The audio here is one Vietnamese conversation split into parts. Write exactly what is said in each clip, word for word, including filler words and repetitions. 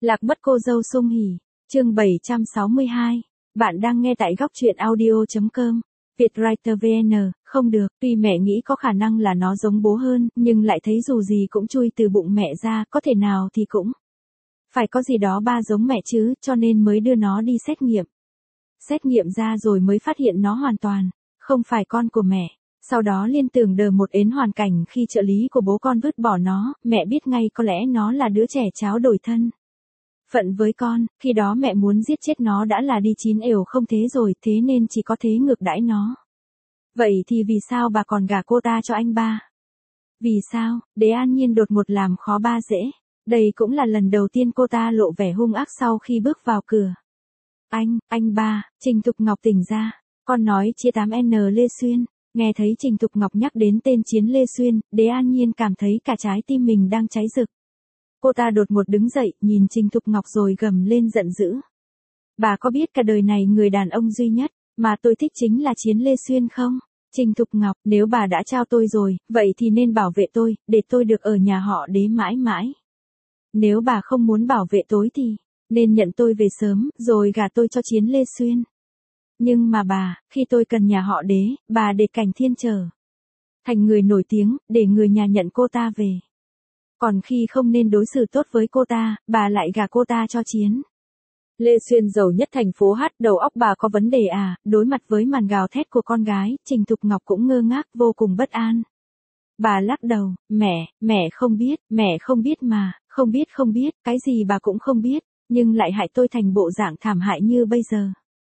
Lạc mất cô dâu Sung Hỉ, chương bảy trăm sáu mươi hai. Bạn đang nghe tại góc truyện audio chấm com. Vietwriter vê en, không được, tuy mẹ nghĩ có khả năng là nó giống bố hơn, nhưng lại thấy dù gì cũng chui từ bụng mẹ ra, có thể nào thì cũng phải có gì đó ba giống mẹ chứ, cho nên mới đưa nó đi xét nghiệm. Xét nghiệm ra rồi mới phát hiện nó hoàn toàn không phải con của mẹ. Sau đó liên tưởng đờ một ến hoàn cảnh khi trợ lý của bố con vứt bỏ nó, mẹ biết ngay có lẽ nó là đứa trẻ cháo đổi thân phận với con, khi đó mẹ muốn giết chết nó đã là đi chín ểu không thế rồi, thế nên chỉ có thế ngược đãi nó. Vậy thì vì sao bà còn gả cô ta cho anh ba? Vì sao? Đế An Nhiên đột ngột làm khó ba dễ. Đây cũng là lần đầu tiên cô ta lộ vẻ hung ác sau khi bước vào cửa. Anh, anh ba, Trình Thục Ngọc tỉnh ra. Con nói chia tám N Lê Xuyên. Nghe thấy Trình Thục Ngọc nhắc đến tên Chiến Lê Xuyên, Đế An Nhiên cảm thấy cả trái tim mình đang cháy rực. Cô ta đột ngột đứng dậy, nhìn Trình Thục Ngọc rồi gầm lên giận dữ. Bà có biết cả đời này người đàn ông duy nhất mà tôi thích chính là Chiến Lê Xuyên không? Trình Thục Ngọc, nếu bà đã trao tôi rồi, vậy thì nên bảo vệ tôi, để tôi được ở nhà họ Đế mãi mãi. Nếu bà không muốn bảo vệ tôi thì nên nhận tôi về sớm, rồi gả tôi cho Chiến Lê Xuyên. Nhưng mà bà, khi tôi cần nhà họ Đế, bà để Cảnh Thiên trở thành người nổi tiếng, để người nhà nhận cô ta về. Còn khi không nên đối xử tốt với cô ta, bà lại gả cô ta cho Chiến Lê Xuyên giàu nhất thành phố hát, đầu óc bà có vấn đề à? Đối mặt với màn gào thét của con gái, Trình Thục Ngọc cũng ngơ ngác, vô cùng bất an. Bà lắc đầu, mẹ, mẹ không biết, mẹ không biết mà, không biết không biết, cái gì bà cũng không biết, nhưng lại hại tôi thành bộ dạng thảm hại như bây giờ.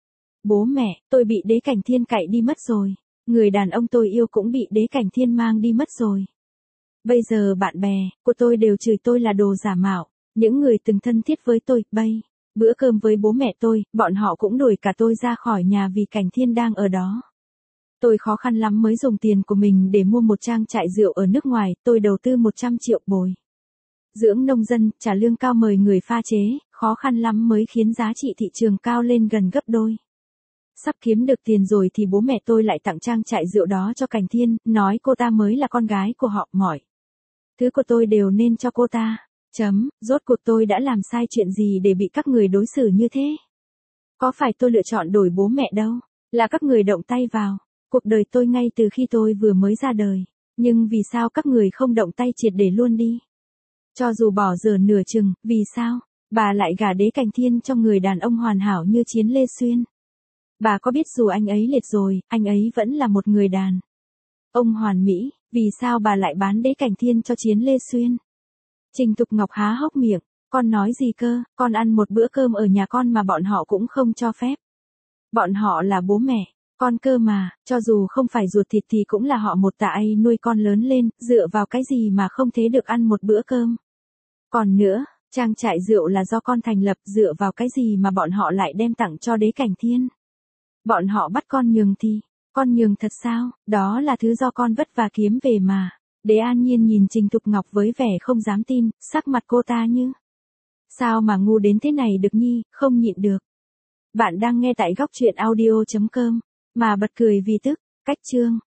Bố mẹ, tôi bị Đế Cảnh Thiên cậy đi mất rồi. Người đàn ông tôi yêu cũng bị Đế Cảnh Thiên mang đi mất rồi. Bây giờ bạn bè của tôi đều chửi tôi là đồ giả mạo. Những người từng thân thiết với tôi, bây bữa cơm với bố mẹ tôi, bọn họ cũng đuổi cả tôi ra khỏi nhà vì Cảnh Thiên đang ở đó. Tôi khó khăn lắm mới dùng tiền của mình để mua một trang trại rượu ở nước ngoài, tôi đầu tư một trăm triệu bồi dưỡng nông dân, trả lương cao mời người pha chế, khó khăn lắm mới khiến giá trị thị trường cao lên gần gấp đôi. Sắp kiếm được tiền rồi thì bố mẹ tôi lại tặng trang trại rượu đó cho Cảnh Thiên, nói cô ta mới là con gái của họ, mọi thứ của tôi đều nên cho cô ta. Chấm, rốt cuộc tôi đã làm sai chuyện gì để bị các người đối xử như thế? Có phải tôi lựa chọn đổi bố mẹ đâu, là các người động tay vào cuộc đời tôi ngay từ khi tôi vừa mới ra đời. Nhưng vì sao các người không động tay triệt để luôn đi? Cho dù bỏ dở nửa chừng, vì sao bà lại gả Đế Cảnh Thiên cho người đàn ông hoàn hảo như Chiến Lê Xuyên? Bà có biết dù anh ấy liệt rồi, anh ấy vẫn là một người đàn ông hoàn mỹ, vì sao bà lại bán Đế Cảnh Thiên cho Chiến Lê Xuyên? Trình Thục Ngọc há hốc miệng, con nói gì cơ, con ăn một bữa cơm ở nhà con mà bọn họ cũng không cho phép. Bọn họ là bố mẹ con cơ mà, cho dù không phải ruột thịt thì cũng là họ một tại nuôi con lớn lên, dựa vào cái gì mà không thế được ăn một bữa cơm. Còn nữa, trang trại rượu là do con thành lập, dựa vào cái gì mà bọn họ lại đem tặng cho Đế Cảnh Thiên? Bọn họ bắt con nhường thì, con nhường thật sao? Đó là thứ do con vất vả kiếm về mà. Đế An Nhiên nhìn Trình Thục Ngọc với vẻ không dám tin, sắc mặt cô ta như sao mà ngu đến thế này được nhi, không nhịn được. Bạn đang nghe tại góc truyện audio chấm com, mà bật cười vì tức, cách chương.